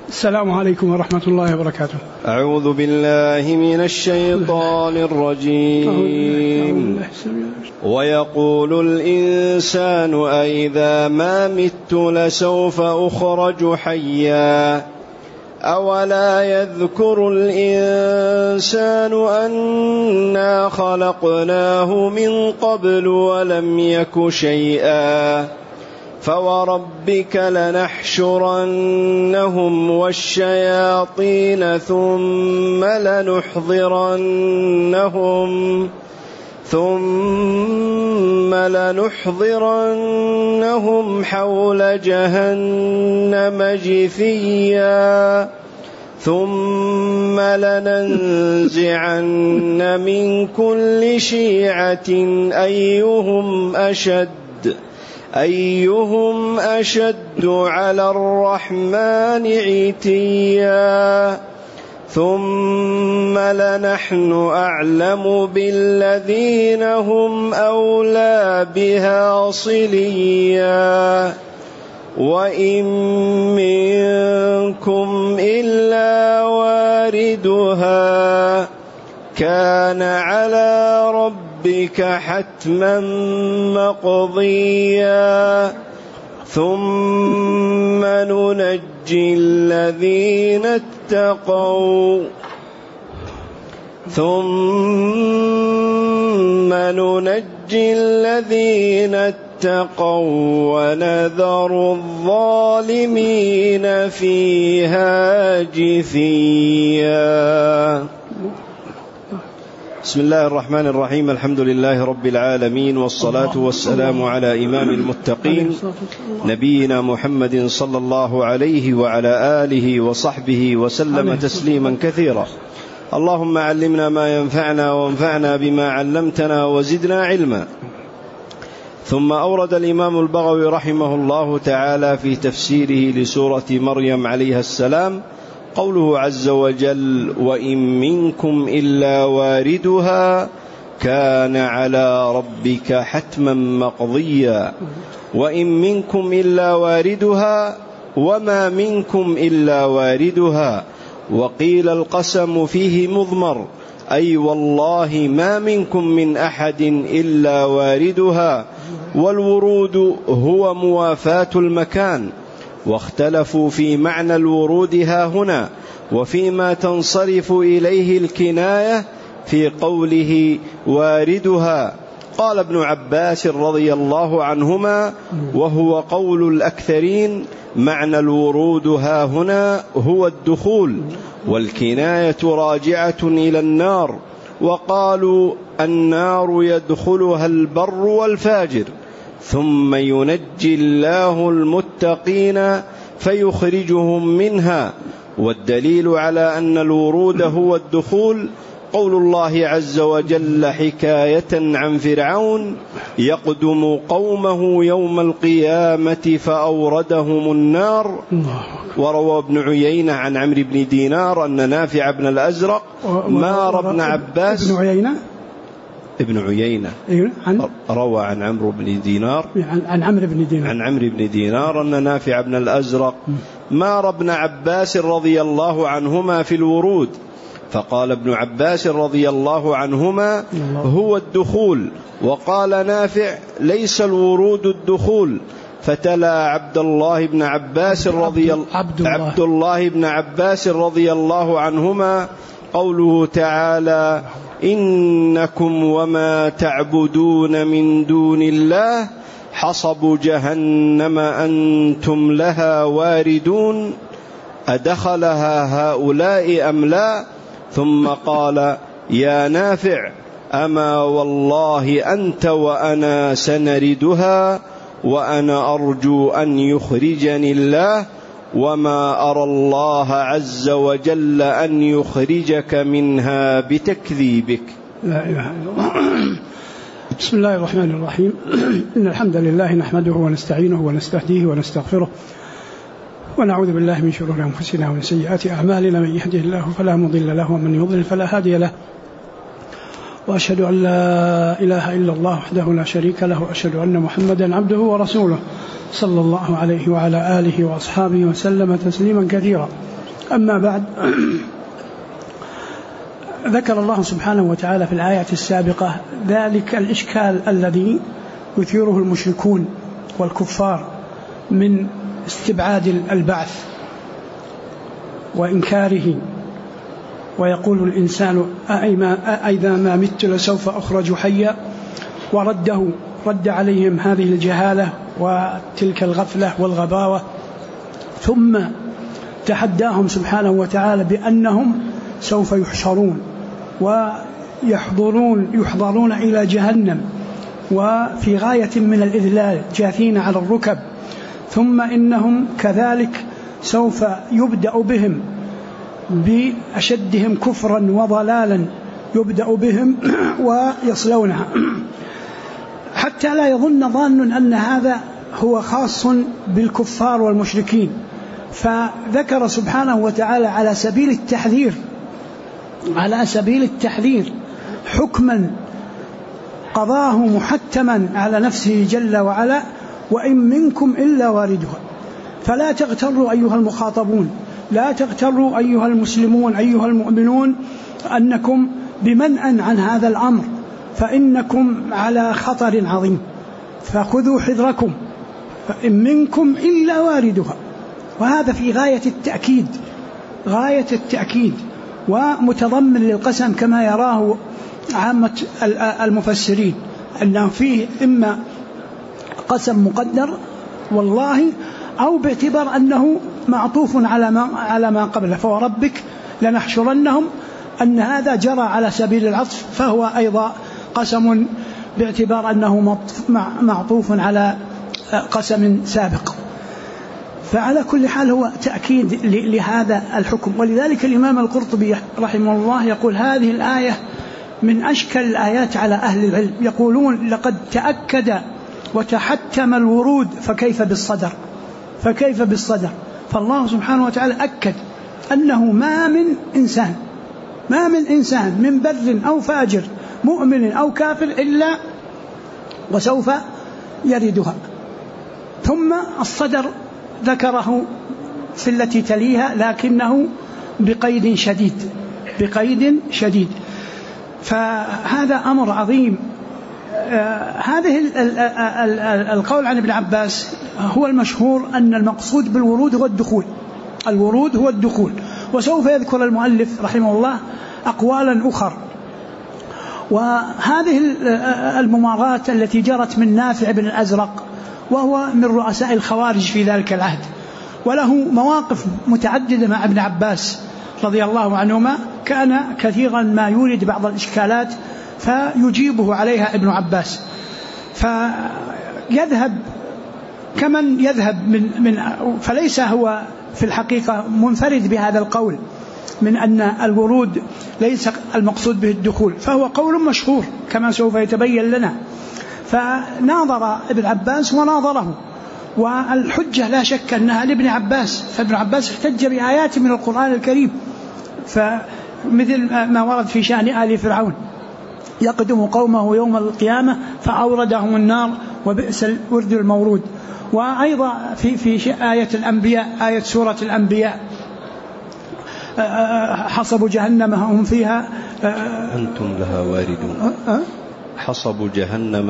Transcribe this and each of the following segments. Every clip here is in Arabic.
السلام عليكم ورحمة الله وبركاته. أعوذ بالله من الشيطان الرجيم. ويقول الإنسان أإذا ما مت لسوف أخرج حيا أولا يذكر الإنسان أنا خلقناه من قبل ولم يك شيئا فوربك لنحشرنهم والشياطين ثم لنحضرنهم حول جهنم جثيا ثم لننزعن من كل شيعة أيهم أشد على الرحمن عتيا ثم لنحن أعلم بالذين هم أولى بها صليا وإن منكم إلا واردها كان على ربك حتما مقضيا ثم ننجي الذين اتقوا ونذر الظالمين فيها جثيا. بسم الله الرحمن الرحيم. الحمد لله رب العالمين، والصلاة والسلام على إمام المتقين نبينا محمد صلى الله عليه وعلى آله وصحبه وسلم تسليما كثيرا. اللهم علمنا ما ينفعنا وانفعنا بما علمتنا وزدنا علما. ثم أورد الإمام البغوي رحمه الله تعالى في تفسيره لسورة مريم عليها السلام قوله عز وجل: وإن منكم إلا واردها كان على ربك حتما مقضيا. وإن منكم إلا واردها وما منكم إلا واردها. وقيل القسم فيه مضمر، أي والله ما منكم من أحد إلا واردها. والورود هو موافاة المكان، واختلفوا في معنى الورود ها هنا وفيما تنصرف إليه الكناية في قوله واردها. قال ابن عباس رضي الله عنهما وهو قول الأكثرين: معنى الورود ها هنا هو الدخول، والكناية راجعة إلى النار. وقالوا النار يدخلها البر والفاجر، ثم ينجي الله المتقين فيخرجهم منها. والدليل على أن الورود هو الدخول قول الله عز وجل حكاية عن فرعون: يقدم قومه يوم القيامة فأوردهم النار. وروى ابن عيينة عن عمرو بن دينار أن نافع بن الأزرق مار ابن عباس. ابن عيينة روى عن عمرو بن دينار عن عمرو بن دينار أن نافع بن الأزرق مار ابن عباس رضي الله عنهما في الورود، فقال ابن عباس رضي الله عنهما هو الدخول، وقال نافع ليس الورود الدخول. فتلا عبد الله بن عباس رضي الله عنهما قوله تعالى: إنكم وما تعبدون من دون الله حصب جهنم أنتم لها واردون أدخلها هؤلاء أم لا؟ ثم قال: يا نافع أما والله أنت وأنا سنردها، وأنا أرجو أن يخرجني الله، وما أرى الله عز وجل أن يخرجك منها بتكذيبك. لا إله إلا الله. بسم الله الرحمن الرحيم. إن الحمد لله نحمده ونستعينه ونستهديه ونستغفره، ونعوذ بالله من شرور أنفسنا ومن سيئات أعمالنا. من يهده الله فلا مضل له، ومن يضلل فلا هادي له، وأشهد أن لا إله إلا الله وحده لا شريك له، وأشهد أن محمدا عبده ورسوله صلى الله عليه وعلى آله وأصحابه وسلم تسليما كثيرا. أما بعد، ذكر الله سبحانه وتعالى في الآية السابقة ذلك الإشكال الذي يثيره المشركون والكفار من استبعاد البعث وإنكاره، ويقول الإنسان أئذا ما مت لسوف أخرج حيا، رد عليهم هذه الجهالة وتلك الغفلة والغباوة، ثم تحداهم سبحانه وتعالى بأنهم سوف يحشرون ويحضرون إلى جهنم وفي غاية من الإذلال جاثين على الركب، ثم إنهم كذلك سوف يبدأ بهم بأشدهم كفرا وضلالا، يبدأ بهم ويصلونها، حتى لا يظن ظان أن هذا هو خاص بالكفار والمشركين. فذكر سبحانه وتعالى على سبيل التحذير حكما قضاه محتما على نفسه جل وعلا: وإن منكم إلا واردها. فلا تغتروا أيها المخاطبون، لا تغتروا أيها المسلمون أيها المؤمنون أنكم بمنأ عن هذا الأمر، فإنكم على خطر عظيم، فخذوا حذركم، فإن منكم إلا واردها. وهذا في غاية التأكيد ومتضمن للقسم كما يراه عامة المفسرين، أنه فيه إما قسم مقدر والله، أو باعتبار أنه معطوف على ما قبله، فوربك لنحشرنهم، أن هذا جرى على سبيل العطف، فهو أيضا قسم باعتبار أنه معطوف على قسم سابق. فعلى كل حال هو تأكيد لهذا الحكم. ولذلك الإمام القرطبي رحمه الله يقول: هذه الآية من أشكل الآيات على أهل العلم، يقولون: لقد تأكد وتحتم الورود فكيف بالصدر. فالله سبحانه وتعالى أكد أنه ما من إنسان من بر أو فاجر مؤمن أو كافر إلا وسوف يردها. ثم الصدر ذكره في التي تليها، لكنه بقيد شديد. فهذا أمر عظيم. هذه القول عن ابن عباس هو المشهور، أن المقصود بالورود هو الدخول. وسوف يذكر المؤلف رحمه الله أقوالا أخر. وهذه الممارات التي جرت من نافع بن الأزرق، وهو من رؤساء الخوارج في ذلك العهد، وله مواقف متعددة مع ابن عباس رضي الله عنهما، كان كثيرا ما يورد بعض الإشكالات فيجيبه عليها ابن عباس، فيذهب كمن يذهب فليس هو في الحقيقة منفرد بهذا القول من أن الورود ليس المقصود به الدخول، فهو قول مشهور كما سوف يتبين لنا. فناظر ابن عباس وناظره، والحجة لا شك أنها لابن عباس، فابن عباس احتج بآيات من القرآن الكريم، فمثل ما ورد في شأن آل فرعون: يقدم قومه يوم القيامة فأوردهم النار وبئس الورد المورود. وأيضا في آية الأنبياء، آية سورة الأنبياء: حصب جهنم هم فيها أنتم لها واردون. حصب جهنم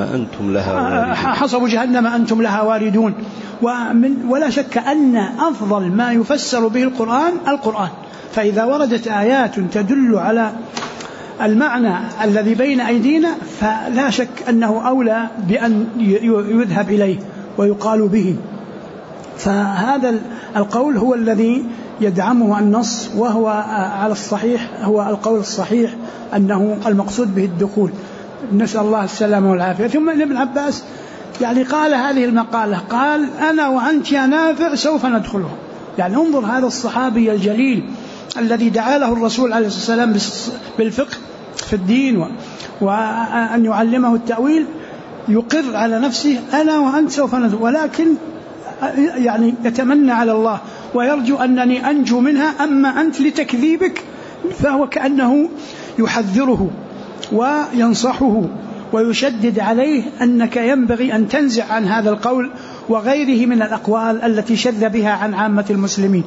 أنتم لها واردون. ولا شك أن أفضل ما يفسر به القرآن. فإذا وردت آيات تدل على المعنى الذي بين أيدينا، فلا شك أنه أولى بأن يذهب إليه ويقال به. فهذا القول هو الذي يدعمه النص، وهو على الصحيح هو القول الصحيح أنه المقصود به الدخول، نسأل الله السلامة والعافية. ثم ابن عباس قال هذه المقالة، قال: أنا وأنت يا نافع سوف ندخلها. انظر هذا الصحابي الجليل الذي دعا له الرسول عليه الصلاة والسلام بالفقه في الدين وأن يعلمه التأويل، يقر على نفسه: أنا وأنت سوف ندخل، ولكن يتمنى على الله ويرجو أنني أنجو منها، أما أنت لتكذيبك، فهو كأنه يحذره وينصحه ويشدد عليه أنك ينبغي أن تنزع عن هذا القول وغيره من الأقوال التي شذ بها عن عامة المسلمين.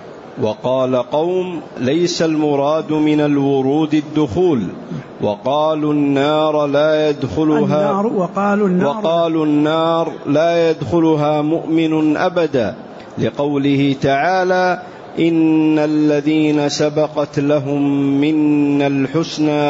وقال قوم ليس المراد من الورود الدخول، وقالوا النار لا يدخلها وقالوا النار لا يدخلها مؤمن أبدا، لقوله تعالى إن الذين سبقت لهم منا الحسنى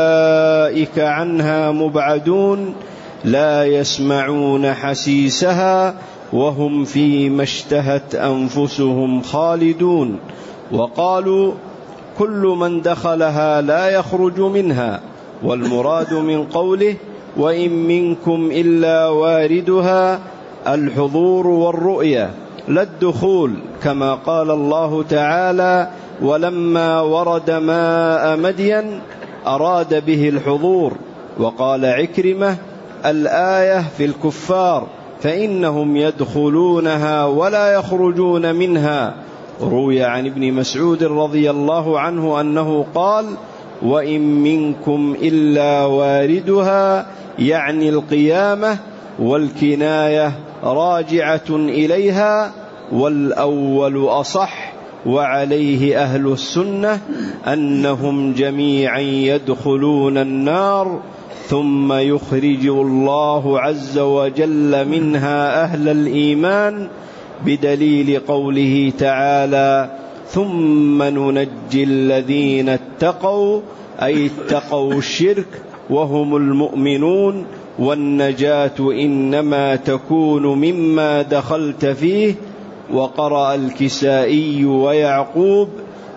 أولئك عنها مبعدون لا يسمعون حسيسها وهم فيما اشتهت أنفسهم خالدون. وقالوا كل من دخلها لا يخرج منها، والمراد من قوله وإن منكم إلا واردها الحضور والرؤية لا الدخول، كما قال الله تعالى ولما ورد ماء مدين أراد به الحضور. وقال عكرمة الآية في الكفار فإنهم يدخلونها ولا يخرجون منها. روي عن ابن مسعود رضي الله عنه أنه قال وإن منكم إلا واردها، يعني القيامة، والكناية راجعة إليها، والأول أصح، وعليه أهل السنة أنهم جميعا يدخلون النار ثم يخرج الله عز وجل منها أهل الإيمان، بدليل قوله تعالى ثم ننجي الذين اتقوا، أي اتقوا الشرك وهم المؤمنون، والنجاة إنما تكون مما دخلت فيه. وقرأ الكسائي ويعقوب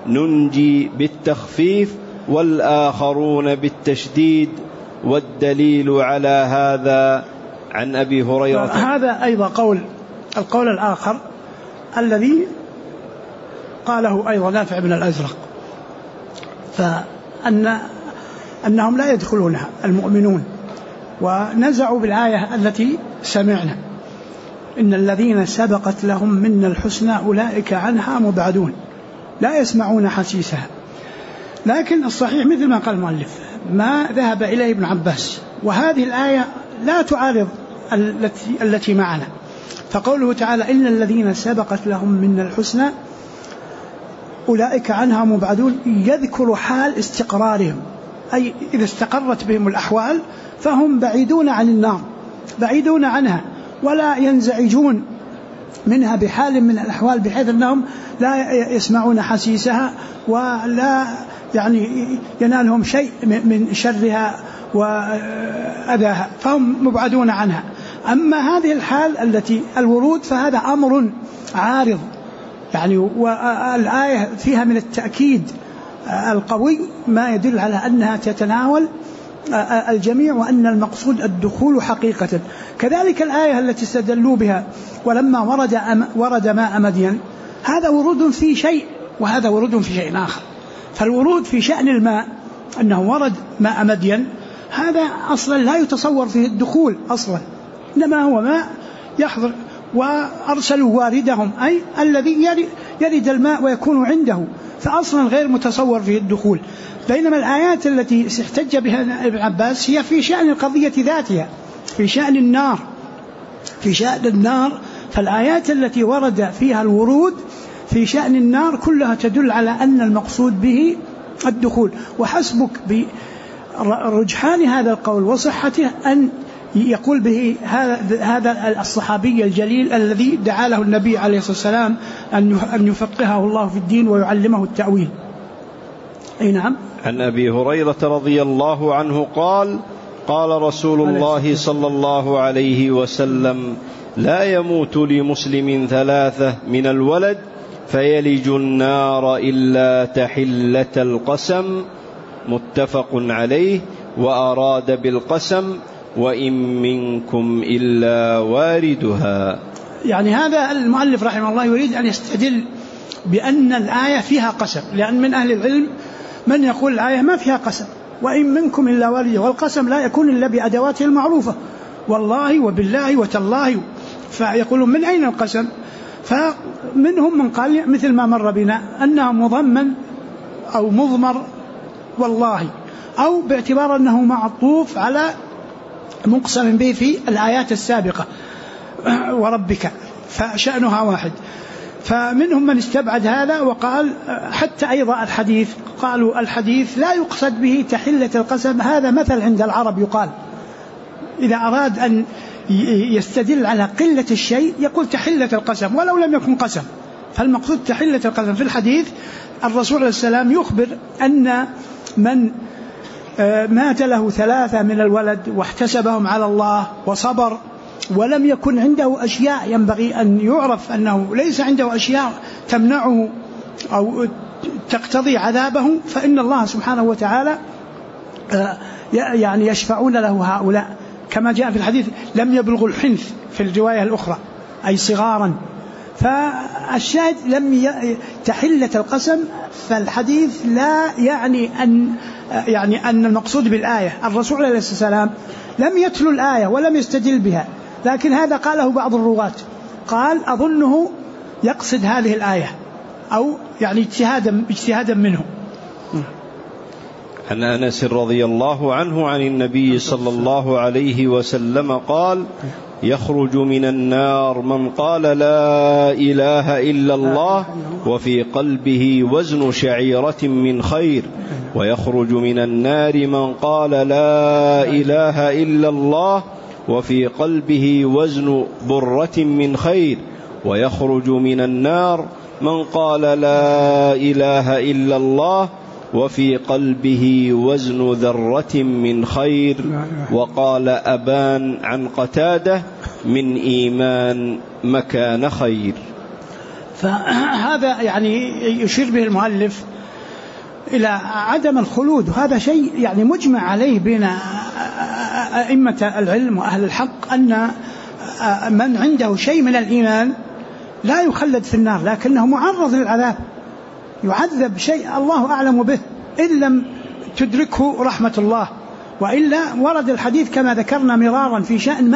ننجي بالتخفيف والآخرون بالتشديد، والدليل على هذا عن أبي هريرة. هذا أيضا القول الآخر الذي قاله أيضا نافع بن الأزرق، فأنهم لا يدخلونها المؤمنون، ونزعوا بالآية التي سمعنا إن الذين سبقت لهم منا الحسنى أولئك عنها مبعدون لا يسمعون حسيسها. لكن الصحيح مثل ما قال المؤلف ما ذهب إليه ابن عباس، وهذه الآية لا تعارض التي معنا. فقوله تعالى إن الذين سبقت لهم منا الحسنى أولئك عنها مبعدون يذكر حال استقرارهم، أي إذا استقرت بهم الأحوال فهم بعيدون عن النار، بعيدون عنها ولا ينزعجون منها بحال من الأحوال، بحيث أنهم لا يسمعون حسيسها ولا يعني ينالهم شيء من شرها وأذاها، فهم مبعدون عنها. أما هذه الحال التي الورود فهذا أمر عارض يعني، والآية فيها من التأكيد القوي ما يدل على أنها تتناول الجميع وأن المقصود الدخول حقيقة. كذلك الآية التي استدلوا بها ولما ورد ماء مدين، هذا ورود في شيء وهذا ورود في شيء آخر. فالورود في شأن الماء أنه ورد ماء مدين، هذا أصلا لا يتصور فيه الدخول أصلا، إنما هو ماء يحضر، وأرسلوا واردهم أي الذي يرد الماء ويكون عنده، فأصلا غير متصور فيه الدخول. بينما الآيات التي احتج بها ابن عباس هي في شأن القضية ذاتها، في شأن النار، في شأن النار. فالآيات التي ورد فيها الورود في شأن النار كلها تدل على أن المقصود به الدخول. وحسبك برجحان هذا القول وصحته أن يقول به هذا الصحابي الجليل الذي دعا له النبي عليه الصلاة والسلام أن يفقهه الله في الدين ويعلمه التأويل. أي نعم. عن أبي هريرة رضي الله عنه قال قال رسول الله صلى الله عليه وسلم لا يموت لمسلم ثلاثة من الولد فيلج النار إلا تحلة القسم، متفق عليه. وأراد بالقسم وإن منكم إلا واردها. يعني هذا المؤلف رحمه الله يريد أن يستدل بأن الآية فيها قسم، لأن من أهل العلم من يقول الآية ما فيها قسم، وإن منكم إلا واردها، والقسم لا يكون إلا بأدواته المعروفة، والله وبالله وتالله، فيقولون من أين القسم؟ فمنهم من قال مثل ما مر بنا أنها مضمن أو مضمر والله، أو باعتبار أنه معطوف على مقسم به في الآيات السابقة وربك، فشأنها واحد. فمنهم من استبعد هذا وقال حتى أيضا الحديث، قالوا الحديث لا يقصد به تحلة القسم، هذا مثل عند العرب يقال إذا أراد أن يستدل على قلة الشيء يقول تحلة القسم ولو لم يكن قسم، فالمقصود تحلة القسم. في الحديث الرسول عليه السلام يخبر أن من مات له 3 من الولد واحتسبهم على الله وصبر ولم يكن عنده أشياء ينبغي أن يعرف أنه ليس عنده أشياء تمنعه أو تقتضي عذابه، فإن الله سبحانه وتعالى يعني يشفعون له هؤلاء، كما جاء في الحديث لم يبلغوا الحنث في الرواية الأخرى أي صغارا. فالشاهد تحلة القسم، فالحديث لا يعني أن المقصود بالآية الرسول عليه السلام لم يتلو الآية ولم يستدل بها، لكن هذا قاله بعض الرواة، قال أظنه يقصد هذه الآية أو يعني اجتهادا منه. عن أنس رضي الله عنه عن النبي صلى الله عليه وسلم قال: يخرج من النار من قال لا إله إلا الله وفي قلبه وزن شعيرة من خير، ويخرج من النار من قال لا إله إلا الله وفي قلبه وزن برة من خير، ويخرج من النار من قال لا إله إلا الله وفي قلبه وزن ذرة من خير. وقال أبان عن قتادة: من إيمان مكان خير. فهذا يعني يشير به المؤلف إلى عدم الخلود، وهذا شيء يعني مجمع عليه بين أئمة العلم وأهل الحق، أن من عنده شيء من الإيمان لا يخلد في النار، لكنه معرض للعذاب، يعذب شيء الله أعلم به إن لم تدركه رحمة الله. وإلا ورد الحديث كما ذكرنا مرارا في شأن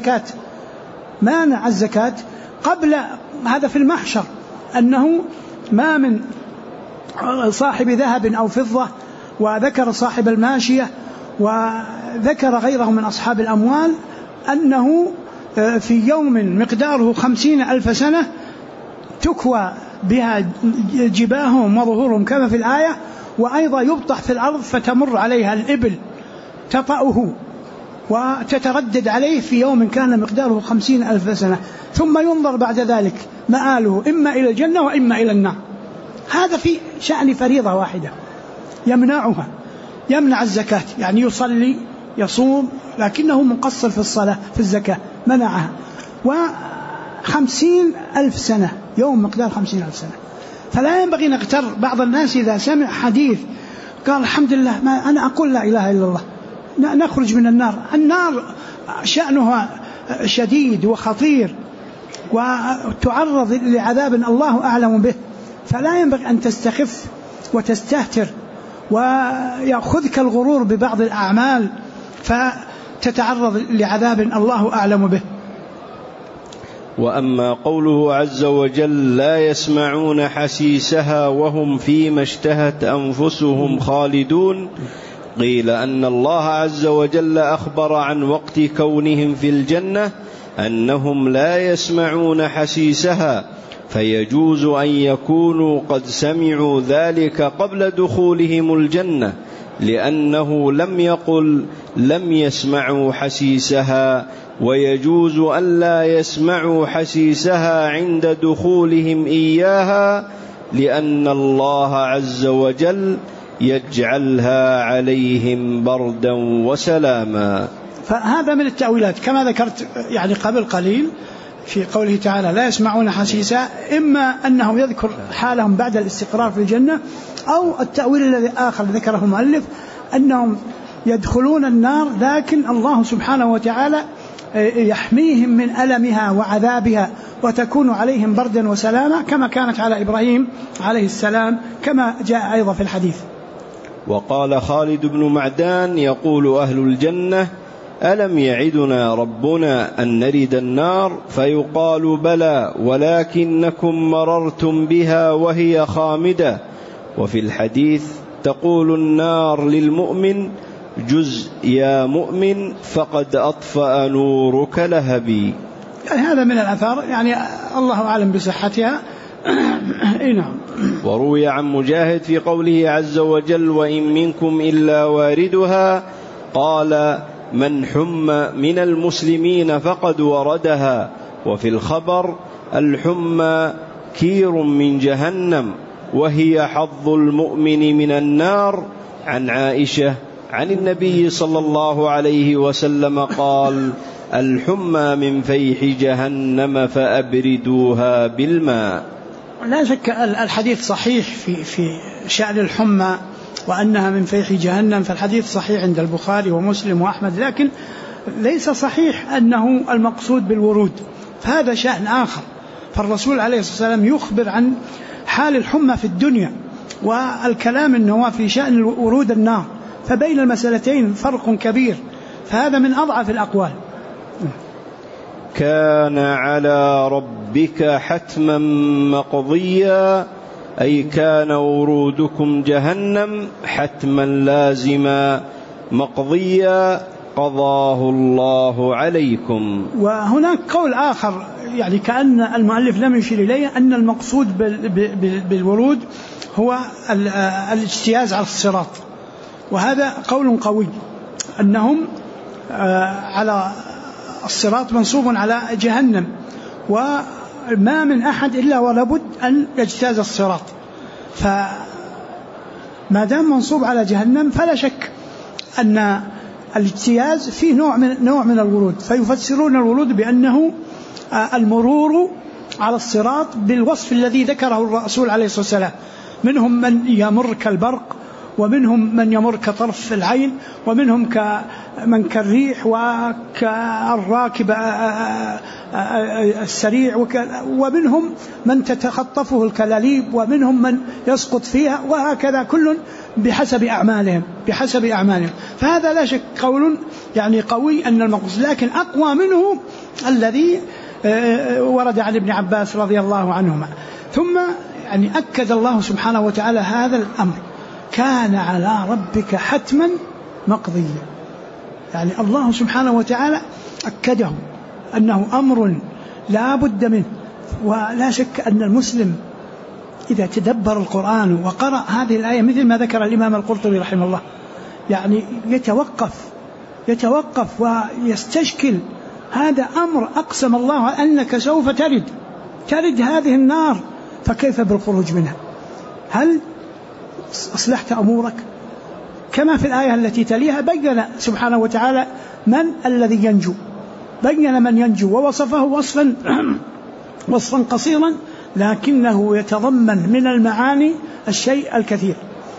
مانع الزكاة قبل هذا في المحشر، أنه ما من صاحب ذهب أو فضة، وذكر صاحب الماشية وذكر غيره من أصحاب الأموال، أنه في يوم مقداره 50,000 سنة تكوى بها جباههم وظهورهم كما في الآية، وأيضا يبطح في الأرض فتمر عليها الإبل تطأه وتتردد عليه في يوم كان مقداره 50,000 سنة، ثم ينظر بعد ذلك مآله إما إلى الجنة وإما إلى النار. هذا في شأن فريضة واحدة يمنع الزكاة، يعني يصلي يصوم لكنه مقصر في الصلاة في الزكاة منعها، 50,000 سنة يوم مقدار 50,000 سنة. فلا ينبغي نغتر. بعض الناس إذا سمع حديث قال الحمد لله ما أنا أقول لا إله إلا الله نخرج من النار شأنها شديد وخطير وتعرض لعذاب الله أعلم به، فلا ينبغي أن تستخف وتستهتر ويأخذك الغرور ببعض الأعمال فتتعرض لعذاب الله أعلم به. وأما قوله عز وجل: لا يسمعون حسيسها وهم فيما اشتهت أنفسهم خالدون، قيل أن الله عز وجل أخبر عن وقت كونهم في الجنة أنهم لا يسمعون حسيسها، فيجوز أن يكونوا قد سمعوا ذلك قبل دخولهم الجنة، لأنه لم يقل لم يسمعوا حسيسها، ويجوز أن لا يسمعوا حسيسها عند دخولهم إياها، لأن الله عز وجل يجعلها عليهم بردا وسلاما. فهذا من التأويلات كما ذكرت يعني قبل قليل في قوله تعالى لا يسمعون حسيسا، إما أنه يذكر حالهم بعد الاستقرار في الجنة، أو التأويل الذي آخر ذكره المؤلف أنهم يدخلون النار لكن الله سبحانه وتعالى يحميهم من ألمها وعذابها وتكون عليهم بردا وسلاما كما كانت على إبراهيم عليه السلام كما جاء أيضا في الحديث. وقال خالد بن معدان: يقول أهل الجنة: ألم يعدنا ربنا أن نرد النار؟ فيقال: بلى، ولكنكم مررتم بها وهي خامدة. وفي الحديث: تقول النار للمؤمن: جز يا مؤمن فقد أطفأ نورك لهبي. يعني هذا من الآثار، يعني الله أعلم بصحتها. نعم. وروي عن مجاهد في قوله عز وجل: وإن منكم إلا واردها، قال: من حم من المسلمين فقد وردها. وفي الخبر: الحمى كير من جهنم وهي حظ المؤمن من النار. عن عائشة عن النبي صلى الله عليه وسلم قال: الحمى من فيح جهنم فأبردوها بالماء. لا شك الحديث صحيح في شأن الحمى وأنها من فيح جهنم، فالحديث صحيح عند البخاري ومسلم وأحمد، لكن ليس صحيح أنه المقصود بالورود، فهذا شأن آخر. فالرسول عليه الصلاة والسلام يخبر عن حال الحمى في الدنيا، والكلام أنه في شأن ورود النار، فبين المسألتين فرق كبير، فهذا من أضعف الأقوال. كان على ربك حتما مقضيا، أي كان ورودكم جهنم حتما لازما مقضيا قضاه الله عليكم. وهناك قول آخر، يعني كأن المؤلف لم يشير إليه، أن المقصود بالورود هو الاجتياز على الصراط، وهذا قول قوي، أنهم على الصراط منصوب على جهنم، وما من أحد إلا ولابد أن يجتاز الصراط، فما دام منصوب على جهنم فلا شك أن الاجتياز فيه نوع من الورود، فيفسرون الورود بأنه المرور على الصراط بالوصف الذي ذكره الرسول عليه الصلاة والسلام، منهم من يمر كالبرق، ومنهم من يمر كطرف العين، ومنهم من كالريح وكالراكب السريع، ومنهم من تتخطفه الكلاليب، ومنهم من يسقط فيها، وهكذا كل بحسب أعمالهم. فهذا لا شك قول يعني قوي أن المقصود، لكن أقوى منه الذي ورد عن ابن عباس رضي الله عنهما. ثم يعني أكد الله سبحانه وتعالى هذا الأمر: كان على ربك حتما مقضيا. يعني الله سبحانه وتعالى أكده أنه أمر لا بد منه. ولا شك أن المسلم إذا تدبر القرآن وقرأ هذه الآية مثل ما ذكر الإمام القرطبي رحمه الله، يعني يتوقف ويستشكل، هذا أمر أقسم الله أنك سوف ترد هذه النار، فكيف بالخروج منها؟ هل أصلحت أمورك؟ كما في الآية التي تليها بين سبحانه وتعالى من الذي ينجو، بين من ينجو ووصفه وصفا قصيرا، لكنه يتضمن من المعاني الشيء الكثير.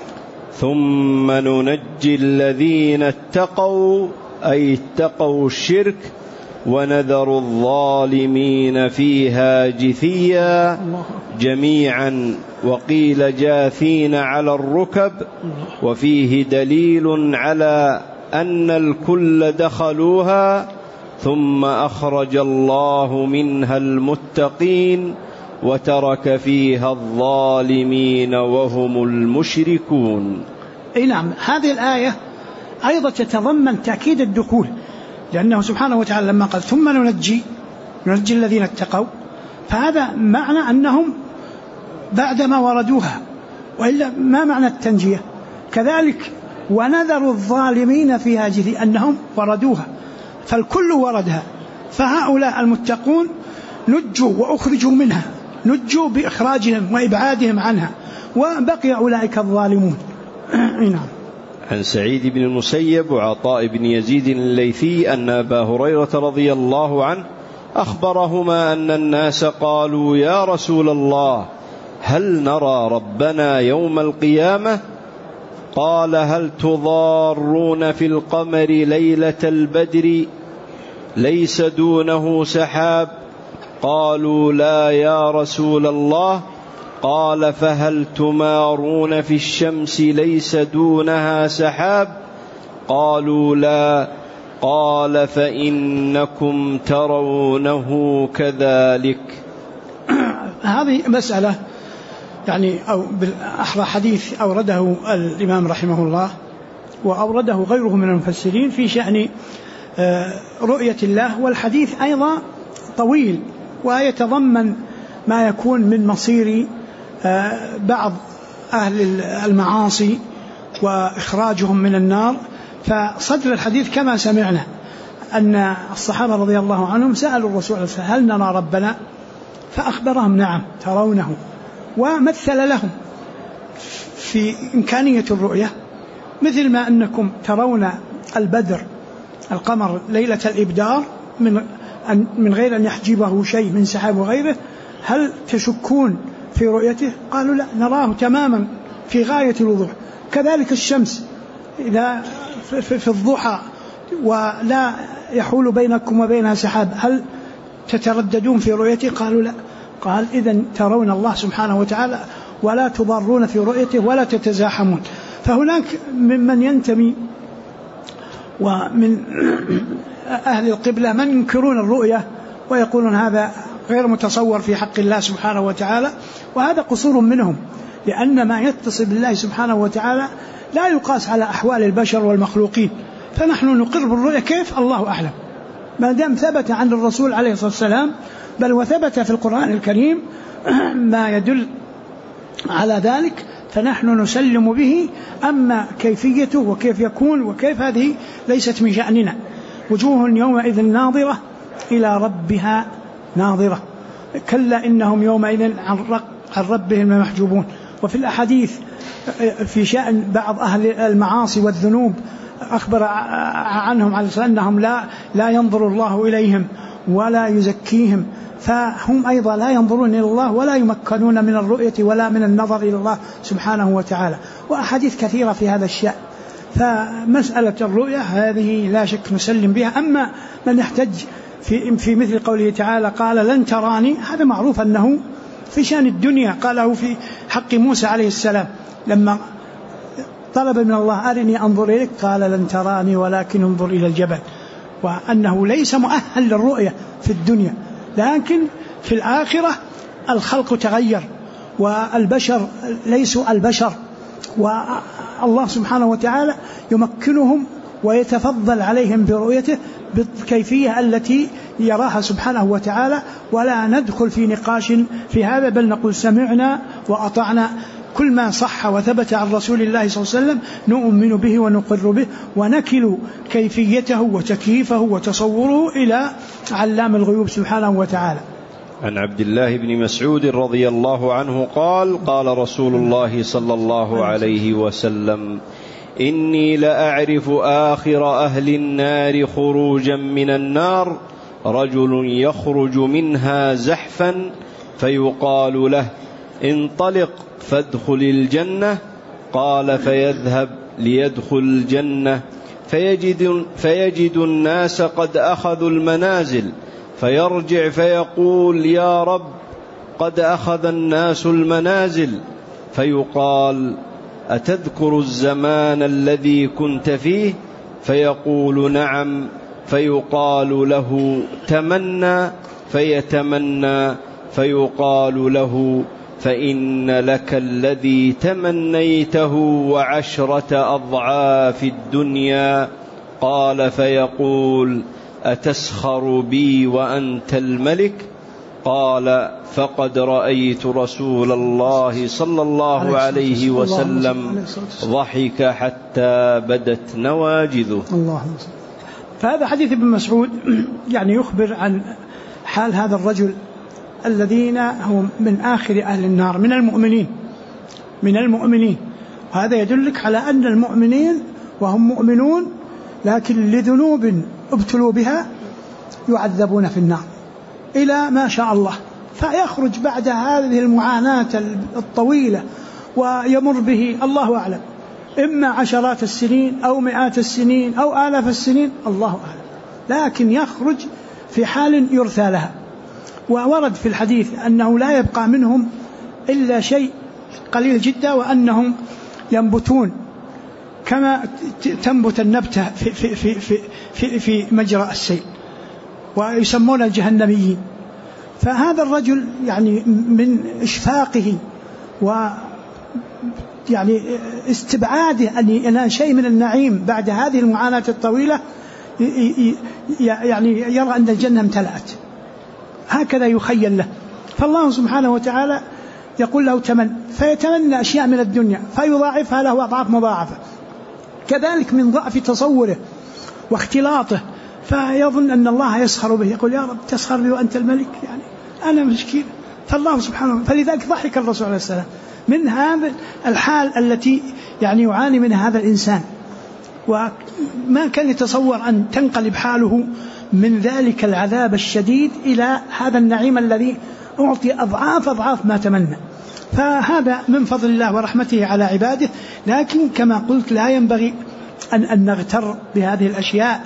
ثم ننجي الذين اتقوا، أي اتقوا الشرك، ونذر الظالمين فيها جثيا جميعا، وقيل جاثين على الركب. وفيه دليل على أن الكل دخلوها، ثم أخرج الله منها المتقين وترك فيها الظالمين وهم المشركون. نعم، هذه الآية أيضا تتضمن تأكيد الدخول، لأنه سبحانه وتعالى لما قال ثم ننجي الذين اتقوا، فهذا معنى أنهم بعدما وردوها، وإلا ما معنى التنجية؟ كذلك ونذر الظالمين فيها جثيا، أنهم وردوها فالكل وردها، فهؤلاء المتقون نجوا وأخرجوا منها، نجوا بإخراجهم وإبعادهم عنها، وبقي أولئك الظالمون. نعم. عن سعيد بن المسيب وعطاء بن يزيد الليثي أن أبا هريرة رضي الله عنه أخبرهما أن الناس قالوا: يا رسول الله، هل نرى ربنا يوم القيامة؟ قال: هل تضارون في القمر ليلة البدر ليس دونه سحاب؟ قالوا: لا يا رسول الله. قال: فهل تمارون في الشمس ليس دونها سحاب؟ قالوا: لا. قال: فإنكم ترونه كذلك. هذه مسألة يعني أو بالأحرى حديث أورده الإمام رحمه الله وأورده غيره من المفسرين في شأن رؤية الله، والحديث أيضا طويل ويتضمن ما يكون من مصير بعض أهل المعاصي وإخراجهم من النار. فصدر الحديث كما سمعنا أن الصحابة رضي الله عنهم سألوا الرسول هل نرى ربنا؟ فأخبرهم نعم ترونه، ومثل لهم في إمكانية الرؤية مثل ما أنكم ترون البدر القمر ليلة الإبدار من غير أن يحجبه شيء من سحاب وغيره، هل تشكون في رؤيته؟ قالوا لا، نراه تماما في غاية الوضوح. كذلك الشمس إذا في الضحى ولا يحول بينكم وبينها سحاب، هل تترددون في رؤيته؟ قالوا لا. قال إذن ترون الله سبحانه وتعالى ولا تضارون في رؤيته ولا تتزاحمون. فهناك ممن ينتمي ومن أهل القبلة من ينكرون الرؤية ويقولون هذا غير متصور في حق الله سبحانه وتعالى، وهذا قصور منهم، لأن ما يتصل بالله سبحانه وتعالى لا يقاس على أحوال البشر والمخلوقين. فنحن نقر بالرؤية كيف؟ الله أعلم، ما دام ثبت عن الرسول عليه الصلاة والسلام، بل وثبت في القرآن الكريم ما يدل على ذلك، فنحن نسلم به. أما كيفيته وكيف يكون وكيف، هذه ليست من شأننا. وجوه يومئذ ناظرة إلى ربها ناظرة، كلا إنهم يومئذ عن ربهم لمحجوبون. وفي الأحاديث في شأن بعض أهل المعاصي والذنوب أخبر عنهم على أنهم لا ينظر الله إليهم ولا يزكيهم، فهم أيضا لا ينظرون إلى الله ولا يمكنون من الرؤية ولا من النظر إلى الله سبحانه وتعالى. وأحاديث كثيرة في هذا الشأن. فمسألة الرؤية هذه لا شك نسلم بها. أما من يحتج في مثل قوله تعالى قال لن تراني، هذا معروف أنه في شأن الدنيا، قاله في حق موسى عليه السلام لما طلب من الله أرني أنظر إليك، قال لن تراني ولكن انظر إلى الجبل، وأنه ليس مؤهل للرؤية في الدنيا. لكن في الآخرة الخلق تغير والبشر ليسوا البشر، والله سبحانه وتعالى يمكنهم ويتفضل عليهم برؤيته بالكيفية التي يراها سبحانه وتعالى. ولا ندخل في نقاش في هذا، بل نقول سمعنا وأطعنا. كل ما صح وثبت عن رسول الله صلى الله عليه وسلم نؤمن به ونقر به، ونكل كيفيته وتكييفه وتصوره إلى علام الغيوب سبحانه وتعالى. عن عبد الله بن مسعود رضي الله عنه قال قال رسول الله صلى الله عليه وسلم إني لأعرف آخر أهل النار خروجا من النار رجل يخرج منها زحفا فيقال له انطلق فادخل الجنة، قال فيذهب ليدخل الجنة فيجد الناس قد أخذوا المنازل، فيرجع فيقول يا رب قد أخذ الناس المنازل، فيقال أتذكر الزمان الذي كنت فيه؟ فيقول نعم، فيقال له تمنى، فيتمنى، فيقال له فإن لك الذي تمنيته وعشرة أضعاف الدنيا. قال فيقول أتسخر بي وأنت الملك؟ قال فقد رأيت رسول الله صلى الله عليه وسلم ضحك حتى بدت نواجذه. فهذا حديث ابن مسعود يعني يخبر عن حال هذا الرجل الذين هم من آخر أهل النار من المؤمنين. وهذا يدلك على أن المؤمنين وهم مؤمنون لكن لذنوب ابتلوا بها يعذبون في النار إلى ما شاء الله، فيخرج بعد هذه المعاناة الطويلة ويمر به الله أعلم إما عشرات السنين أو مئات السنين أو آلاف السنين، الله أعلم، لكن يخرج في حال يرثى لها. وورد في الحديث أنه لا يبقى منهم إلا شيء قليل جدا، وأنهم ينبتون كما تنبت النبتة في مجرى السيل، ويسمون الجهنميين. فهذا الرجل يعني من إشفاقه يعني استبعاده أن ينال شيء من النعيم بعد هذه المعاناة الطويلة، يعني يرى أن الجنة امتلأت، هكذا يخيل له. فالله سبحانه وتعالى يقول له تمن، فيتمنى أشياء من الدنيا فيضاعفها له أضعاف مضاعفة، كذلك من ضعف تصوره واختلاطه فيظن أن الله يسخر به، يقول يا رب تسخر بي وأنت الملك، يعني أنا مسكين. فالله سبحانه، فلذلك ضحك الرسول عليه السلام من هذا الحال التي يعني يعاني منها هذا الإنسان، وما كان يتصور أن تنقلب حاله من ذلك العذاب الشديد إلى هذا النعيم الذي أعطي أضعاف ما تمنى. فهذا من فضل الله ورحمته على عباده، لكن كما قلت لا ينبغي أن نغتر بهذه الأشياء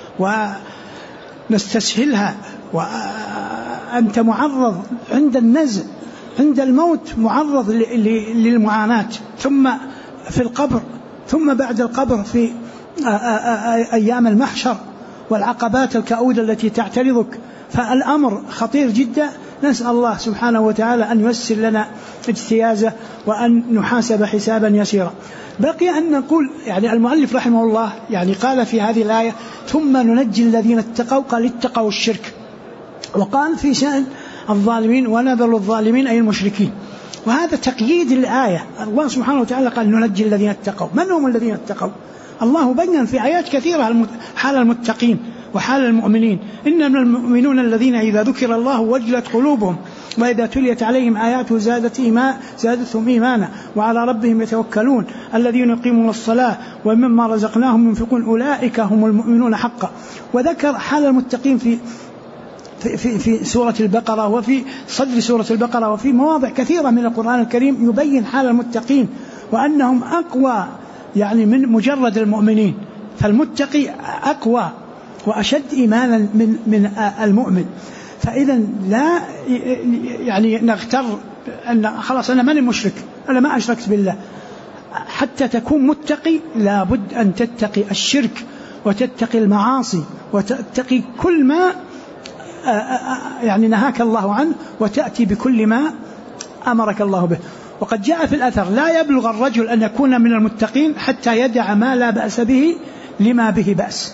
ونستسهلها. وأنت معرض عند النزع، عند الموت معرض للمعاناة، ثم في القبر، ثم بعد القبر في أيام المحشر والعقبات الكؤودة التي تعترضك، فالأمر خطير جدا. نسأل الله سبحانه وتعالى أن ييسر لنا اجتيازه وأن نحاسب حسابا يسيرا. بقي أن نقول يعني المؤلف رحمه الله يعني قال في هذه الآية ثم ننجي الذين اتقوا، قال اتقوا الشرك، وقال في شأن الظالمين ونذر الظالمين أي المشركين، وهذا تقييد الآية. الله سبحانه وتعالى قال ننجي الذين اتقوا. من هم الذين اتقوا؟ الله بين في آيات كثيرة حال المتقين وحال المؤمنين. إنما المؤمنون الذين إذا ذكر الله وجلت قلوبهم وإذا تليت عليهم آياته زادتهم إيمانا وعلى ربهم يتوكلون الذين يقيمون الصلاة ومما رزقناهم ينفقون أولئك هم المؤمنون حقا. وذكر حال المتقين في سورة البقرة وفي صدر سورة البقرة وفي مواضع كثيرة من القرآن الكريم يبين حال المتقين وأنهم أقوى يعني من مجرد المؤمنين، فالمتقي أقوى وأشد إيمانا من المؤمن. فإذا لا يعني نغتر أن خلاص أنا ماني مشرك، أنا ما أشركت بالله. حتى تكون متقي لابد أن تتقي الشرك وتتقي المعاصي وتتقي كل ما يعني نهاك الله عنه، وتأتي بكل ما أمرك الله به. وقد جاء في الأثر لا يبلغ الرجل أن يكون من المتقين حتى يدع ما لا بأس به لما به بأس.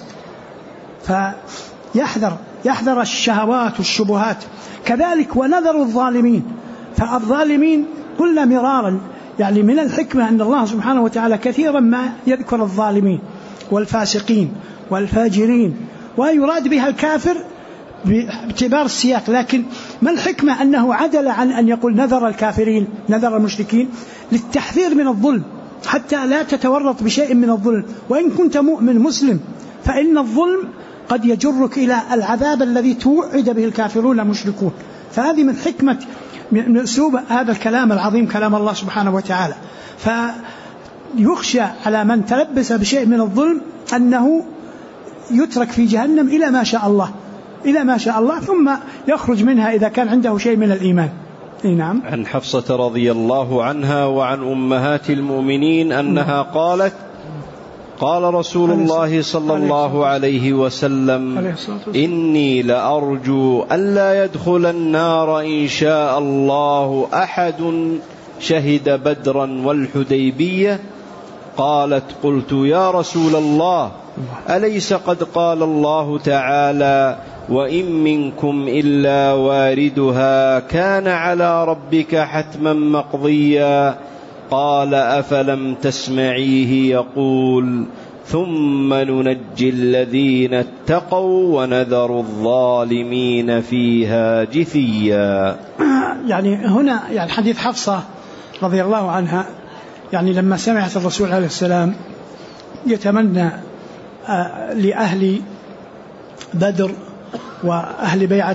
فيحذر الشهوات والشبهات. كذلك ونذر الظالمين، فالظالمين قلنا مرارا يعني من الحكمة أن الله سبحانه وتعالى كثيرا ما يذكر الظالمين والفاسقين والفاجرين، ويراد بها الكافر باعتبار السياق، لكن ما الحكمة أنه عدل عن أن يقول نذر الكافرين نذر المشركين للتحذير من الظلم حتى لا تتورط بشيء من الظلم. وإن كنت مؤمن مسلم فإن الظلم قد يجرك إلى العذاب الذي توعد به الكافرون المشركون. فهذه من حكمة من أسلوب هذا الكلام العظيم كلام الله سبحانه وتعالى. فيخشى على من تلبس بشيء من الظلم أنه يترك في جهنم إلى ما شاء الله ثم يخرج منها إذا كان عنده شيء من الإيمان. نعم. عن حفصة رضي الله عنها وعن أمهات المؤمنين أنها قالت قال رسول الله صلى الله عليه وسلم إني لأرجو ألا يدخل النار إن شاء الله أحد شهد بدرا والحديبية. قالت قلت يا رسول الله أليس قد قال الله تعالى وإن منكم إلا واردها كان على ربك حتما مقضيا؟ قال أفلم تسمعيه يقول ثم ننجي الذين اتقوا ونذر الظالمين فيها جثيا. يعني هنا يعني حديث حفصة رضي الله عنها يعني لما سمعت الرسول عليه السلام يتمنى لأهل بدر وأهل بيعة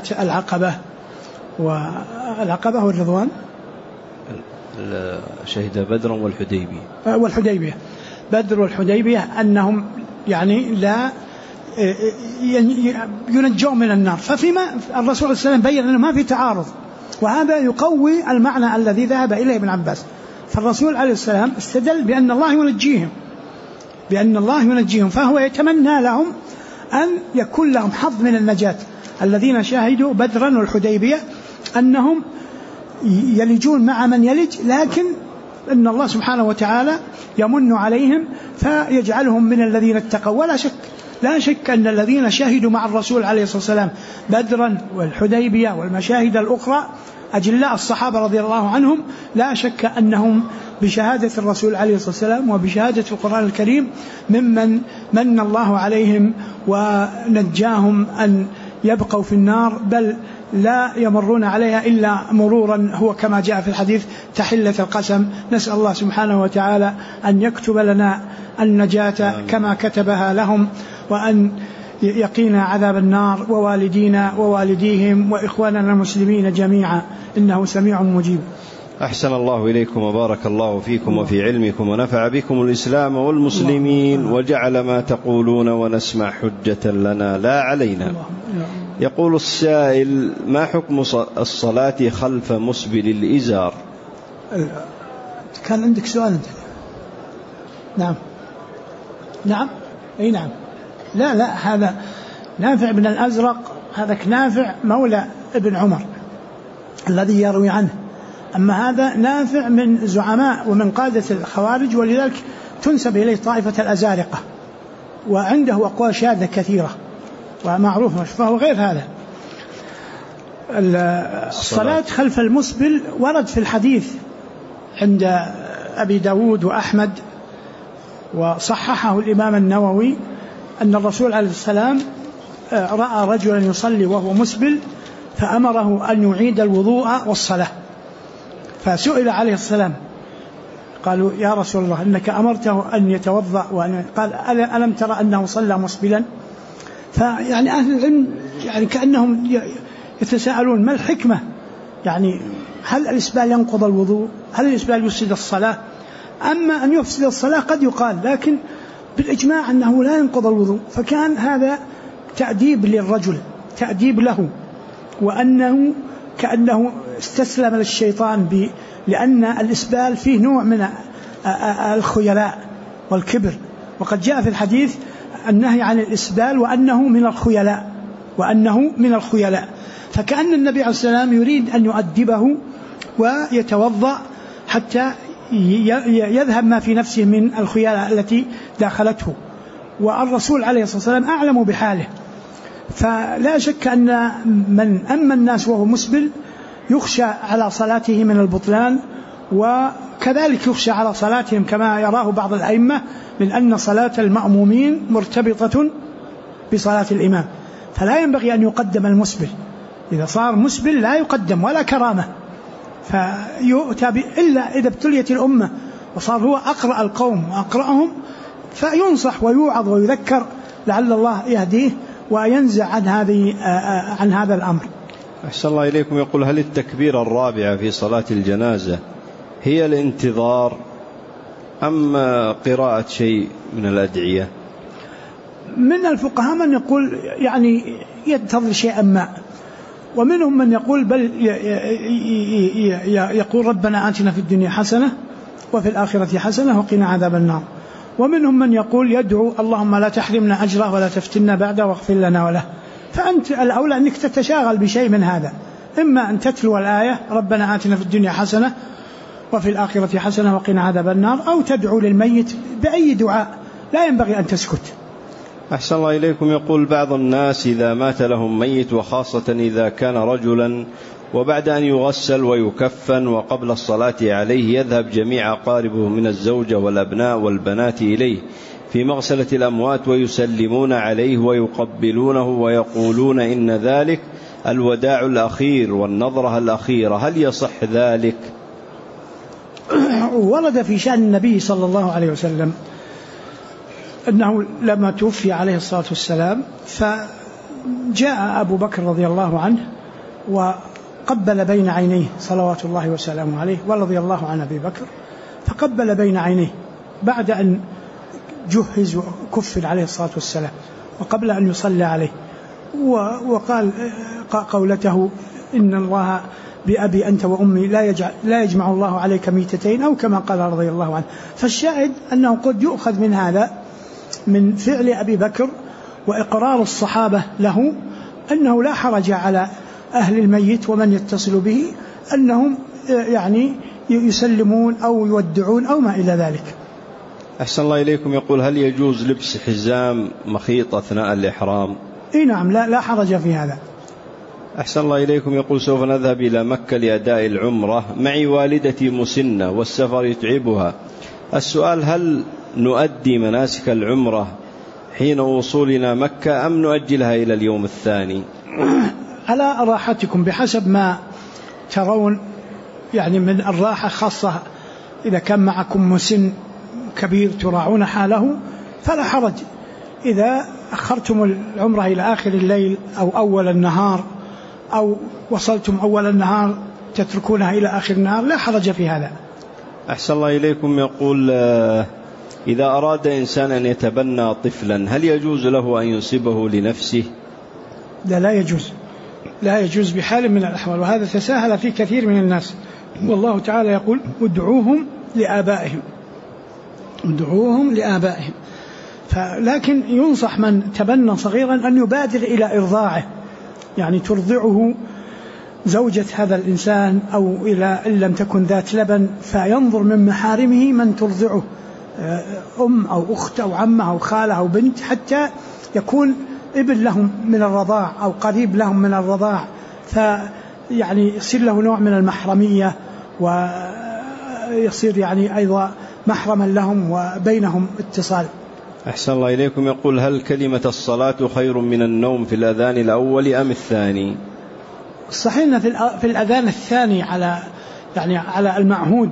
العقبة والرضوان شهد بدر والحديبية بدر والحديبية أنهم يعني لا ينجوا من النار. ففيما الرسول عليه السلام بين أنه ما في تعارض، وهذا يقوي المعنى الذي ذهب إليه ابن عباس. فالرسول عليه السلام استدل بأن الله ينجيهم فهو يتمنى لهم أن يكون لهم حظ من النجاة. الذين شاهدوا بدرا والحديبية أنهم يلجون مع من يلج، لكن إن الله سبحانه وتعالى يمن عليهم فيجعلهم من الذين اتقوا. ولا شك لا شك أن الذين شهدوا مع الرسول عليه الصلاة والسلام بدرا والحديبية والمشاهد الأخرى أجلاء الصحابة رضي الله عنهم لا شك أنهم بشهادة الرسول عليه الصلاة والسلام وبشهادة القرآن الكريم ممن من الله عليهم ونجاهم أن يبقوا في النار، بل لا يمرون عليها إلا مرورا هو كما جاء في الحديث تحلة القسم. نسأل الله سبحانه وتعالى أن يكتب لنا النجاة كما كتبها لهم، وأن يقينا عذاب النار ووالدينا ووالديهم وإخواننا المسلمين جميعا، إنه سميع مجيب. أحسن الله إليكم وبارك الله فيكم وفي علمكم ونفع بكم الإسلام والمسلمين وجعل ما تقولون ونسمع حجة لنا لا علينا. يقول السائل: ما حكم الصلاة خلف مسبل الإزار؟ كان عندك سؤال أنت؟ نعم أي نعم. لا هذا نافع بن الأزرق، هذا نافع مولى ابن عمر الذي يروي عنه، أما هذا نافع من زعماء ومن قادة الخوارج، ولذلك تنسب إليه طائفة الأزارقة، وعنده أقوال شاذة كثيرة ومعروفة، فهو غير هذا. الصلاة خلف المسبل ورد في الحديث عند أبي داود وأحمد وصححه الإمام النووي أن الرسول عليه السلام رأى رجلا يصلي وهو مسبل فأمره أن يعيد الوضوء والصلاة، فسئل عليه السلام قالوا: يا رسول الله إنك أمرته أن يتوضأ، قال: ألم ترى أنه صلى مسبلا؟ فيعني أهل العلم يعني كأنهم يتساءلون ما الحكمة، يعني هل الإسبال ينقض الوضوء؟ هل الإسبال يفسد الصلاة؟ أما أن يفسد الصلاة قد يقال، لكن بالإجماع أنه لا ينقض الوضوء، فكان هذا تأديب للرجل، تأديب له، وأنه كأنه استسلم للشيطان لأن الإسبال فيه نوع من الخيلاء والكبر، وقد جاء في الحديث النهي عن الإسبال وأنه من الخيلاء، فكأن النبي عليه السلام يريد أن يؤدبه ويتوضأ حتى يذهب ما في نفسه من الخيلاء التي داخلته، والرسول عليه الصلاة والسلام أعلم بحاله. فلا شك أن من أما الناس وهو مسبل يخشى على صلاته من البطلان، وكذلك يخشى على صلاتهم كما يراه بعض الأئمة من أن صلاة المأمومين مرتبطة بصلاة الإمام، فلا ينبغي أن يقدم المسبل، إذا صار مسبل لا يقدم ولا كرامة، فيؤتى إلا إذا ابتليت الأمة وصار هو أقرأ القوم وأقرأهم فينصح ويوعظ ويذكر لعل الله يهديه وينزع عن هذا الأمر. أحسن الله إليكم. يقول: هل التكبيرة الرابعة في صلاة الجنازة هي الانتظار أم قراءة شيء من الأدعية؟ من الفقهاء من يقول يعني ينتظر شيئا ما، ومنهم من يقول بل يقول ربنا آتنا في الدنيا حسنة وفي الآخرة حسنة وقنا عذاب النار، ومنهم من يقول يدعو اللهم لا تحرمنا أجره ولا تفتنا بعده واغفر لنا وله. فأنت الأولى أنك تتشاغل بشيء من هذا، إما أن تتلو الآية ربنا آتنا في الدنيا حسنة وفي الآخرة حسنة وقنا عذاب النار، أو تدعو للميت بأي دعاء، لا ينبغي أن تسكت. أحسن الله إليكم. يقول: بعض الناس إذا مات لهم ميت، وخاصة إذا كان رجلا، وبعد أن يغسل ويكفن وقبل الصلاة عليه يذهب جميع أقاربه من الزوجة والأبناء والبنات إليه في مغسلة الأموات ويسلمون عليه ويقبلونه ويقولون إن ذلك الوداع الأخير والنظرة الأخيرة، هل يصح ذلك؟ ورد في شأن النبي صلى الله عليه وسلم أنه لما توفي عليه الصلاة والسلام فجاء أبو بكر رضي الله عنه وقبل بين عينيه صلوات الله وسلامه عليه، ورضي الله عن أبي بكر، فقبل بين عينيه بعد أن جهز وكفل عليه الصلاة والسلام وقبل أن يصلى عليه، وقال قولته إن الله بأبي أنت وأمي لا يجمع الله عليك ميتتين، أو كما قال رضي الله عنه. فالشاهد أنه قد يؤخذ من هذا من فعل أبي بكر وإقرار الصحابة له أنه لا حرج على أهل الميت ومن يتصل به أنهم يعني يسلمون أو يودعون أو ما إلى ذلك. أحسن الله إليكم. يقول هل يجوز لبس حزام مخيط أثناء الإحرام؟ نعم، لا حرج في هذا. أحسن الله إليكم. يقول سوف نذهب إلى مكة لأداء العمرة، معي والدتي مسنة والسفر يتعبها، السؤال هل نؤدي مناسك العمرة حين وصولنا مكة أم نؤجلها إلى اليوم الثاني؟ على راحتكم بحسب ما ترون يعني من الراحة، خاصة إذا كان معكم مسن كبير تراعون حاله فلا حرج. إذا أخرتم العمرة إلى آخر الليل أو أول النهار أو وصلتم أول النهار تتركونها إلى آخر النهار لا حرج في هذا. أحسن الله إليكم. يقول إذا أراد إنسان أن يتبنى طفلا هل يجوز له أن ينسبه لنفسه؟ لا يجوز بحال من الأحوال، وهذا تساهل في كثير من الناس. والله تعالى يقول ادعوهم لآبائهم. لكن ينصح من تبنى صغيرا أن يبادر إلى إرضاعه، يعني ترضعه زوجة هذا الإنسان أو إن لم تكن ذات لبن فينظر من محارمه من ترضعه، أم أو أخت أو عمة أو خالة أو بنت، حتى يكون ابن لهم من الرضاع أو قريب لهم من الرضاع، فيعني يصير له نوع من المحرمية ويصير يعني أيضا محرما لهم وبينهم اتصال. أحسن الله إليكم. يقول هل كلمة الصلاة خير من النوم في الأذان الأول أم الثاني؟ صحيح في الأذان الثاني على المعهود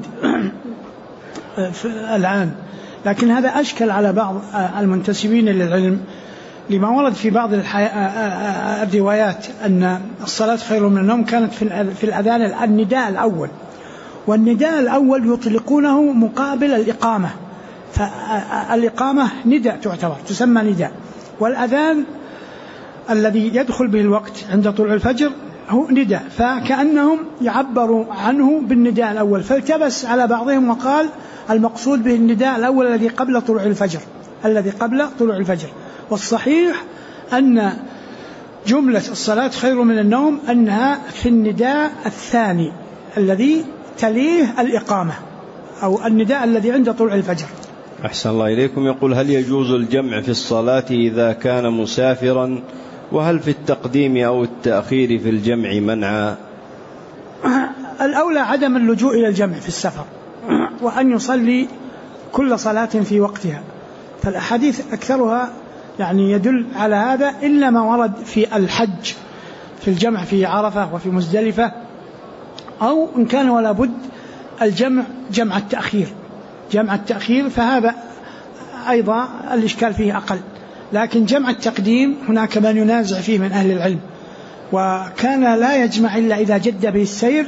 الآن، لكن هذا أشكل على بعض المنتسبين للعلم لما ورد في بعض الروايات أن الصلاة خير من النوم كانت في الأذان النداء الأول، والنداء الأول يطلقونه مقابل الإقامة، فالإقامة نداء تعتبر تسمى نداء، والأذان الذي يدخل به الوقت عند طلوع الفجر هو نداء، فكأنهم يعبروا عنه بالنداء الأول، فالتبس على بعضهم وقال المقصود به النداء الأول الذي قبل طلوع الفجر. والصحيح أن جملة الصلاة خير من النوم أنها في النداء الثاني الذي تليه الإقامة أو النداء الذي عند طلوع الفجر. أحسن الله إليكم. يقول هل يجوز الجمع في الصلاة إذا كان مسافرا، وهل في التقديم أو التأخير في الجمع منعا؟ الأولى عدم اللجوء إلى الجمع في السفر، وأن يصلي كل صلاة في وقتها، فالأحاديث أكثرها يعني يدل على هذا، إلا ما ورد في الحج في الجمع في عرفة وفي مزدلفة، أو إن كان ولا بد جمع التأخير فهذا أيضا الإشكال فيه أقل، لكن جمع التقديم هناك من ينازع فيه من أهل العلم، وكان لا يجمع إلا إذا جد به السير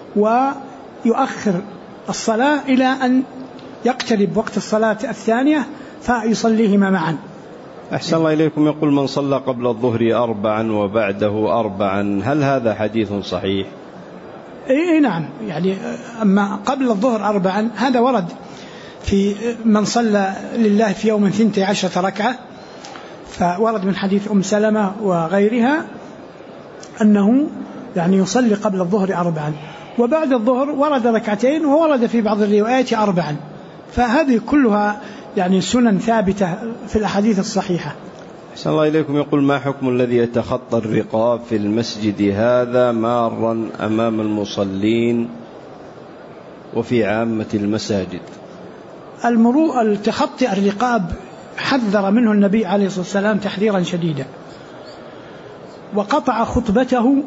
ويؤخر الصلاة إلى أن يقترب وقت الصلاة الثانية فيصليهما معا. أحسن الله إليكم. يقول من صلى قبل الظهر 4 وبعده 4 هل هذا حديث صحيح؟ نعم، يعني أما قبل الظهر 4 هذا ورد في من صلى لله في يوم 12 ركعة، فورد من حديث أم سلمة وغيرها أنه يعني يصلي قبل الظهر 4، وبعد الظهر ورد 2 وورد في بعض الروايات 4، فهذه كلها يعني سنن ثابتة في الأحاديث الصحيحة. أحسن الله إليكم. يقول ما حكم الذي يتخطى الرقاب في المسجد هذا مارا أمام المصلين وفي عامة المساجد؟ التخطي الرقاب حذر منه النبي عليه الصلاة والسلام تحذيرا شديدا، وقطع خطبته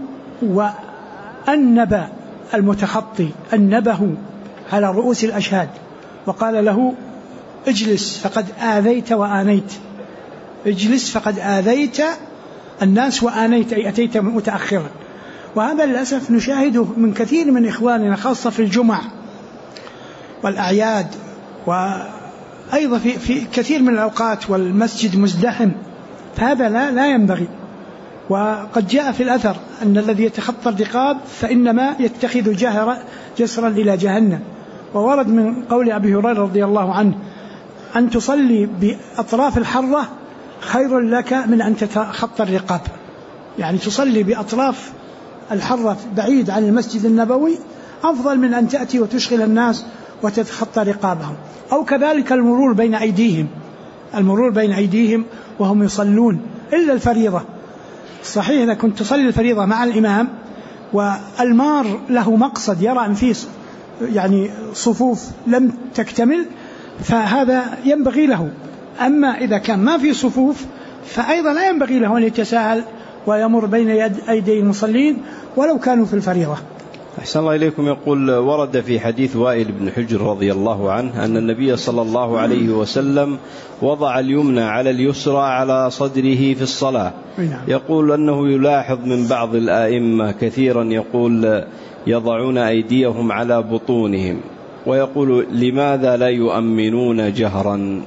وأنب المتخطي أنبه على رؤوس الأشهاد وقال له اجلس فقد آذيت وآنيت، اجلس فقد آذيت الناس وآنيت، أي أتيت متأخرا. وهذا للأسف نشاهده من كثير من إخواننا خاصة في الجمع والأعياد، وأيضا في كثير من الأوقات والمسجد مزدحم، فهذا لا ينبغي. وقد جاء في الأثر أن الذي يتخطى الرقاب فإنما يتخذ جسرا إلى جهنم، وورد من قول أبي هريرة رضي الله عنه أن تصلي بأطراف الحرة خير لك من أن تتخطى الرقاب، يعني تصلي بأطراف الحرة بعيد عن المسجد النبوي أفضل من أن تأتي وتشغل الناس وتتخطى رقابهم. أو كذلك المرور بين أيديهم وهم يصلون إلا الفريضة. صحيح إذا كنت تصلي الفريضة مع الإمام والمار له مقصد يرى أن فيه يعني صفوف لم تكتمل فهذا ينبغي له. أما إذا كان ما في صفوف فأيضا لا ينبغي له أن يتساهل ويمر بين أيدي المصلين ولو كانوا في الفريضة. أحسن الله إليكم. يقول ورد في حديث وائل بن حجر رضي الله عنه أن النبي صلى الله عليه وسلم وضع اليمنى على اليسرى على صدره في الصلاة. يقول أنه يلاحظ من بعض الآئمة كثيرا يقول يضعون أيديهم على بطونهم، ويقول لماذا لا يؤمنون جهرا؟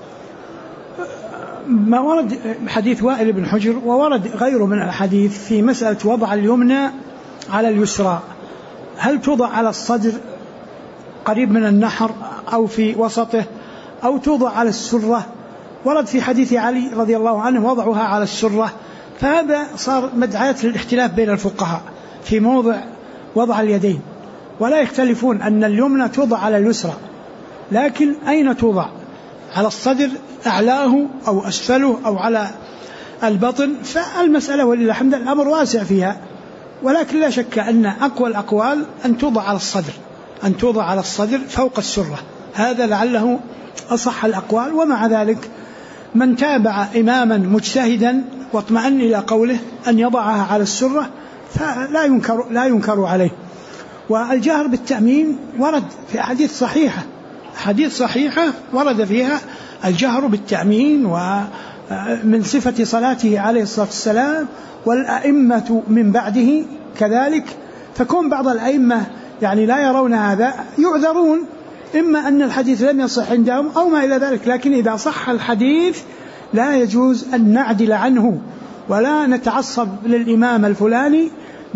ما ورد حديث وائل بن حجر وورد غيره من الحديث في مسألة وضع اليمنى على اليسرى، هل توضع على الصدر قريب من النحر أو في وسطه أو توضع على السرة؟ ورد في حديث علي رضي الله عنه وضعها على السرة، فهذا صار مدعاة للاختلاف بين الفقهاء في موضع وضع اليدين، ولا يختلفون أن اليمنى توضع على اليسرى، لكن أين توضع؟ على الصدر أعلاه أو أسفله أو على البطن؟ فالمسألة ولله الحمد الأمر واسع فيها، ولكن لا شك أن أقوى الأقوال أن توضع على الصدر فوق السرة، هذا لعله أصح الأقوال. ومع ذلك من تابع إماما مجتهدا واطمأن إلى قوله أن يضعها على السرة فلا ينكر عليه. والجهر بالتأمين ورد في حديث صحيحة ورد فيها الجهر بالتأمين ومن صفة صلاته عليه الصلاة والسلام، والأئمة من بعده كذلك. فكون بعض الأئمة يعني لا يرون هذا يعذرون، إما أن الحديث لم يصح عندهم أو ما إلى ذلك، لكن إذا صح الحديث لا يجوز أن نعدل عنه ولا نتعصب للإمام الفلاني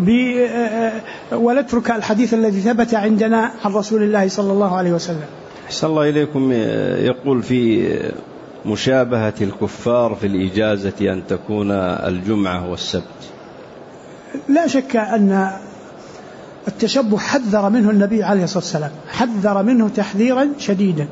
ولا نترك الحديث الذي ثبت عندنا عن رسول الله صلى الله عليه وسلم. أحسن الله إليكم. يقول في مشابهة الكفار في الإجازة أن تكون الجمعة والسبت. لا شك أن التشبه حذر منه النبي عليه الصلاة والسلام، حذر منه تحذيرا شديدا،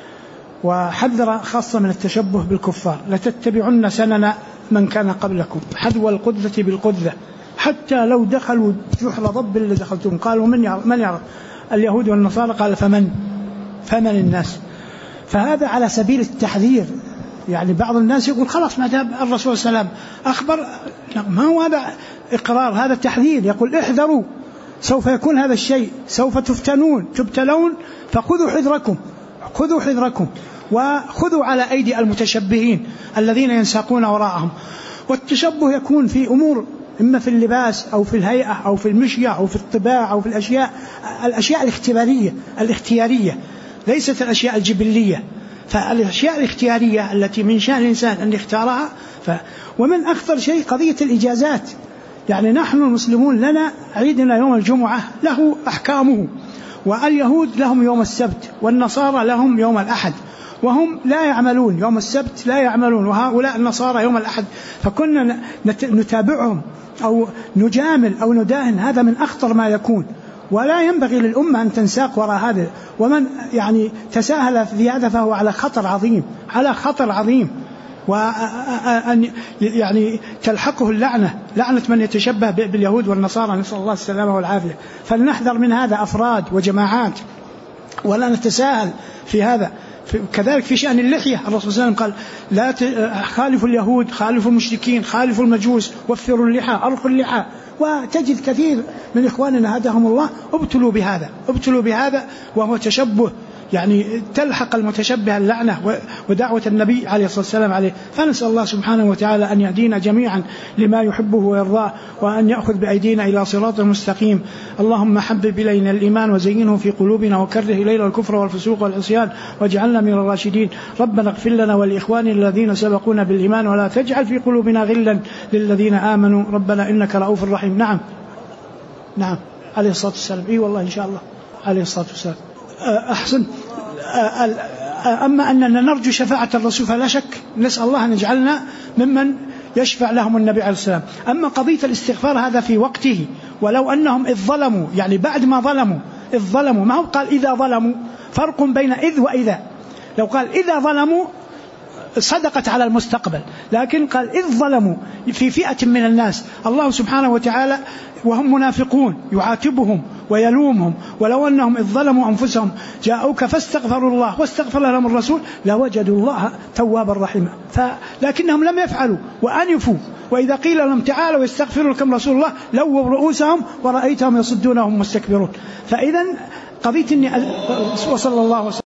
وحذر خاصة من التشبه بالكفار: لتتبعن سنن من كان قبلكم حذو القذة بالقذة حتى لو دخلوا جحر ضب اللي دخلتم. قالوا من يعرف؟ اليهود والنصارى. قال فمن الناس. فهذا على سبيل التحذير. يعني بعض الناس يقول خلاص ما دام الرسول صلى الله عليه وسلم أخبر، ما هو هذا إقرار، هذا تحذير. يقول احذروا، سوف يكون هذا الشيء، سوف تبتلون، فخذوا حذركم وخذوا على أيدي المتشبهين الذين ينساقون وراءهم. والتشبه يكون في أمور، إما في اللباس أو في الهيئة أو في المشية أو في الطباع أو في الأشياء الاختيارية، ليست الأشياء الجبلية. فالأشياء الاختيارية التي من شأن الإنسان أن يختارها. ومن أخطر شيء قضية الإجازات. يعني نحن المسلمون لنا عيدنا يوم الجمعة له أحكامه، واليهود لهم يوم السبت، والنصارى لهم يوم الأحد، وهم لا يعملون يوم السبت، لا يعملون، وهؤلاء النصارى يوم الأحد. فكنا نتابعهم أو نجامل أو نداهن، هذا من أخطر ما يكون، ولا ينبغي للأمة أن تنساق وراء هذا. ومن يعني تساهل في هذا فهو على خطر عظيم، وأن يعني تلحقه لعنة من يتشبه باليهود والنصارى، نسأل الله السلامة والعافية. فلنحذر من هذا أفراد وجماعات، ولا نتساهل في هذا. كذلك في شأن اللحية، الرسول صلى الله عليه وسلم قال لا خالفوا اليهود، خالفوا المشركين، خالفوا المجوس، وفروا اللحى، أرخوا اللحى. وتجد كثير من إخواننا هداهم الله ابتلوا بهذا وهو تشبه، يعني تلحق المتشبه اللعنة ودعوة النبي عليه الصلاة والسلام عليه. فنسأل الله سبحانه وتعالى أن يهدينا جميعا لما يحبه ويرضاه، وأن يأخذ بأيدينا إلى صراط مستقيم. اللهم حبب إلينا الإيمان وزينه في قلوبنا، وكره إلينا الكفر والفسوق والعصيان، واجعلنا من الراشدين. ربنا اغفر لنا ولإخواننا الذين سبقونا بالإيمان، ولا تجعل في قلوبنا غلا للذين آمنوا ربنا إنك رؤوف رحيم. نعم عليه الصلاة والسلام. والله إن شاء الله عليه الصلاة والسلام. أحسن. أما أننا نرجو شفاعة الرسول فلا شك، نسأل الله أن يجعلنا ممن يشفع لهم النبي عليه السلام. أما قضية الاستغفار هذا في وقته ولو أنهم إذ ظلموا، يعني بعد ما ظلموا، إذ ظلموا، ما هو قال إذا ظلموا، فرق بين إذ وإذا. لو قال إذا ظلموا صدقت على المستقبل، لكن قال إذ ظلموا في فئة من الناس، الله سبحانه وتعالى وهم منافقون يعاتبهم ويلومهم، ولو أنهم إذ ظلموا أنفسهم جاءوك فاستغفروا الله واستغفر لهم الرسول لوجدوا الله توابا رحيما، لكنهم لم يفعلوا وأنفوا، وإذا قيل لهم تعالوا يستغفروا لكم رسول الله لووا رؤوسهم ورأيتهم يصدونهم مستكبرون. فإذا قضية وصلى الله وسلم